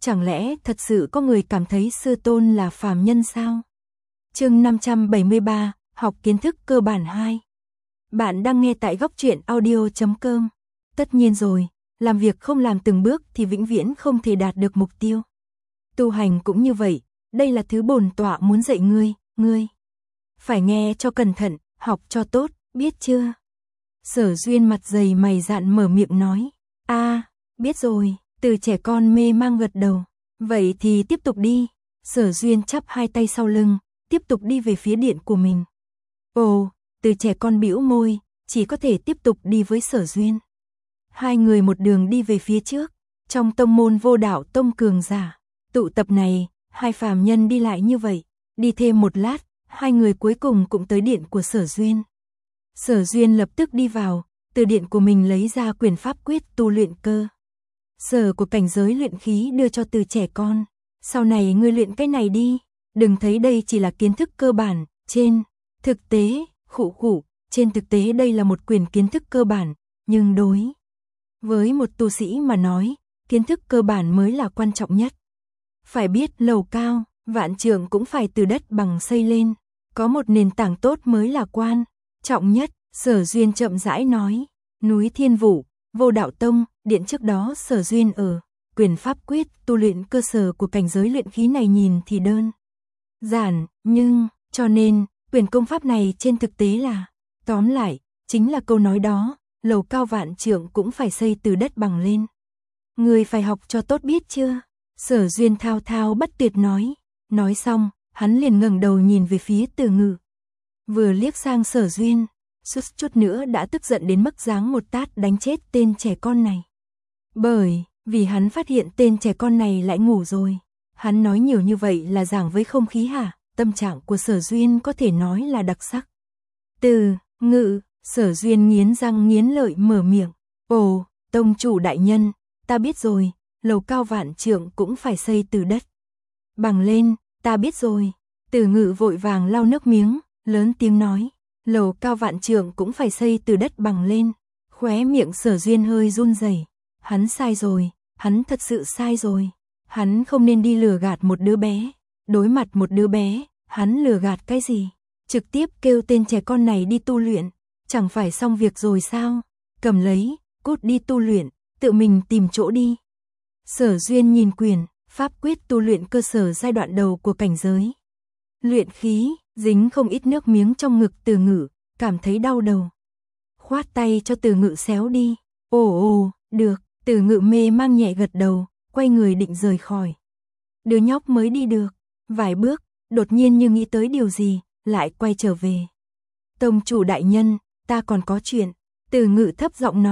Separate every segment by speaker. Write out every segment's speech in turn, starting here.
Speaker 1: Chẳng lẽ thật sự có người cảm thấy sư tôn là phàm nhân sao? Chương 573, học kiến thức cơ bản 2. Bạn đang nghe tại góc truyện audio.com. Tất nhiên rồi, làm việc không làm từng bước thì vĩnh viễn không thể đạt được mục tiêu. Tu hành cũng như vậy, đây là thứ bổn tọa muốn dạy ngươi. Phải nghe cho cẩn thận, học cho tốt, biết chưa? Sở Duyên mặt dày mày dạn mở miệng nói. Biết rồi, Từ trẻ con mê mang gật đầu. Vậy thì tiếp tục đi. Sở Duyên chắp hai tay sau lưng, tiếp tục đi về phía điện của mình. Ồ, Từ trẻ con bĩu môi, chỉ có thể tiếp tục đi với Sở Duyên. Hai người một đường đi về phía trước, trong tông môn Vô Đạo Tông cường giả. Tụ tập này, hai phàm nhân đi lại như vậy, đi thêm một lát, hai người cuối cùng cũng tới điện của Sở Duyên. Sở Duyên lập tức đi vào, từ điện của mình lấy ra quyền pháp quyết tu luyện cơ sở của cảnh giới luyện khí đưa cho Từ trẻ con. Sau này ngươi luyện cái này đi, đừng thấy đây chỉ là kiến thức cơ bản, trên thực tế, trên thực tế đây là một quyền kiến thức cơ bản, nhưng đối với một tu sĩ mà nói, kiến thức cơ bản mới là quan trọng nhất. Phải biết lầu cao, vạn trượng cũng phải từ đất bằng xây lên, có một nền tảng tốt mới là quan trọng nhất. Sở Duyên chậm rãi nói, núi Thiên Vũ, Vô Đạo Tông, điện trước đó Sở Duyên ở, quyền pháp quyết tu luyện cơ sở của cảnh giới luyện khí này nhìn thì đơn giản, nhưng, cho nên, quyền công pháp này trên thực tế là, tóm lại, chính là câu nói đó, lầu cao vạn trượng cũng phải xây từ đất bằng lên. Người phải học cho tốt biết chưa? Sở Duyên thao thao bất tuyệt nói xong, hắn liền ngẩng đầu nhìn về phía Từ Ngự. Vừa liếc sang Sở Duyên, suýt chút nữa đã tức giận đến mức giáng một tát đánh chết tên trẻ con này. Bởi vì hắn phát hiện tên trẻ con này lại ngủ rồi. Hắn nói nhiều như vậy là giảng với không khí hả? Tâm trạng của Sở Duyên có thể nói là đặc sắc. Từ Ngự, Sở Duyên nghiến răng nghiến lợi mở miệng. Ồ, tông chủ đại nhân, ta biết rồi, lầu cao vạn trượng cũng phải xây từ đất bằng lên, ta biết rồi. Từ Ngự vội vàng lau nước miếng, lớn tiếng nói. Lầu cao vạn trượng cũng phải xây từ đất bằng lên. Khóe miệng Sở Duyên hơi run rẩy. Hắn sai rồi, hắn thật sự sai rồi. Hắn không nên đi lừa gạt một đứa bé. Đối mặt một đứa bé, hắn lừa gạt cái gì? Trực tiếp kêu tên trẻ con này đi tu luyện, chẳng phải xong việc rồi sao? Cầm lấy, cút đi tu luyện, tự mình tìm chỗ đi. Sở Duyên nhìn quyền pháp quyết tu luyện cơ sở giai đoạn đầu của cảnh giới luyện khí, dính không ít nước miếng trong ngực Từ Ngự, cảm thấy đau đầu. Khoát tay cho Từ Ngự xéo đi. Ồ, được. Từ Ngự mê mang nhẹ gật đầu, quay người định rời khỏi. Đứa nhóc mới đi được vài bước, đột nhiên như nghĩ tới điều gì, lại quay trở về. Tông chủ đại nhân, ta còn có chuyện. Từ Ngự thấp giọng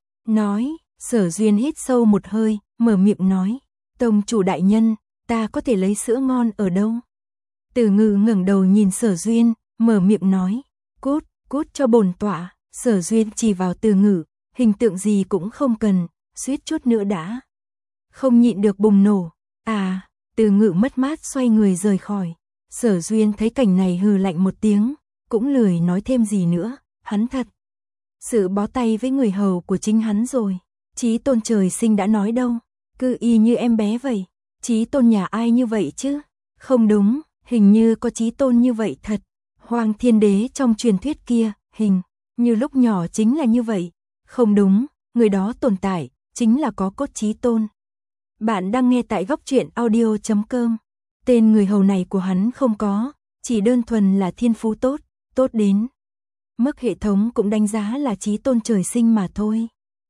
Speaker 1: nói. Sở Duyên hít sâu một hơi, mở miệng nói. Tông chủ đại nhân, ta có thể lấy sữa ngon ở đâu? Từ Ngự ngẩng đầu nhìn Sở Duyên, mở miệng nói. Cút cho bổn tọa. Sở Duyên chỉ vào Từ Ngự, hình tượng gì cũng không cần, suýt chút nữa đã không nhịn được bùng nổ. Từ Ngự mất mát xoay người rời khỏi. Sở Duyên thấy cảnh này hừ lạnh một tiếng, cũng lười nói thêm gì nữa. Hắn thật sự bó tay với người hầu của chính hắn rồi. Chí tôn trời sinh đã nói đâu, cứ y như em bé vậy. Chí tôn nhà ai như vậy chứ? Không đúng, hình như có chí tôn như vậy thật. Hoàng Thiên Đế trong truyền thuyết kia, hình như lúc nhỏ chính là như vậy. Không đúng, người đó tồn tại, chính là có cốt chí tôn. Bạn đang nghe tại góc truyện audio.com. Tên người hầu này của hắn không có, chỉ đơn thuần là thiên phú tốt đến mức hệ thống cũng đánh giá là chí tôn trời sinh mà thôi.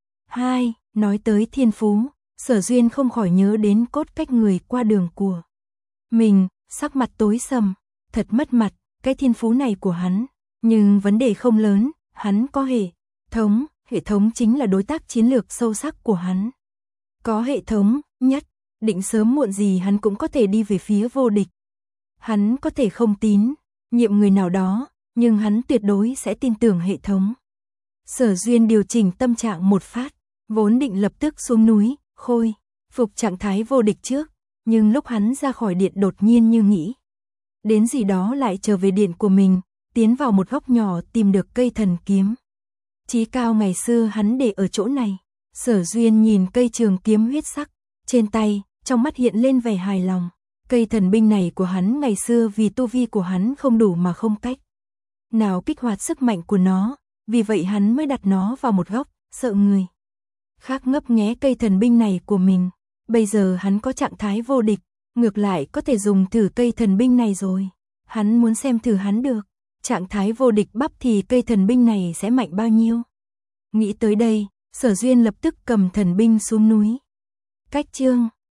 Speaker 1: Nói tới thiên phú, Sở Duyên không khỏi nhớ đến cốt cách người qua đường của mình, sắc mặt tối sầm, thật mất mặt, cái thiên phú này của hắn. Nhưng vấn đề không lớn, hắn có hệ thống chính là đối tác chiến lược sâu sắc của hắn. Có hệ thống, nhất định sớm muộn gì hắn cũng có thể đi về phía vô địch. Hắn có thể không tín nhiệm người nào đó, nhưng hắn tuyệt đối sẽ tin tưởng hệ thống. Sở Duyên điều chỉnh tâm trạng một phát, vốn định lập tức xuống núi, khôi phục trạng thái vô địch trước, nhưng lúc hắn ra khỏi điện đột nhiên như nghĩ đến gì đó lại trở về điện của mình, tiến vào một góc nhỏ tìm được cây thần kiếm chí cao ngày xưa hắn để ở chỗ này. Sở Duyên nhìn cây trường kiếm huyết sắc trên tay, trong mắt hiện lên vẻ hài lòng. Cây thần binh này của hắn ngày xưa vì tu vi của hắn không đủ mà không cách nào kích hoạt sức mạnh của nó, vì vậy hắn mới đặt nó vào một góc, sợ người khác ngấp nghé cây thần binh này của mình. Bây giờ hắn có trạng thái vô địch, ngược lại có thể dùng thử cây thần binh này rồi. Hắn muốn xem thử hắn được trạng thái vô địch bắp thì cây thần binh này sẽ mạnh bao nhiêu. Nghĩ tới đây, Sở Duyên lập tức cầm thần binh xuống núi. Cách chương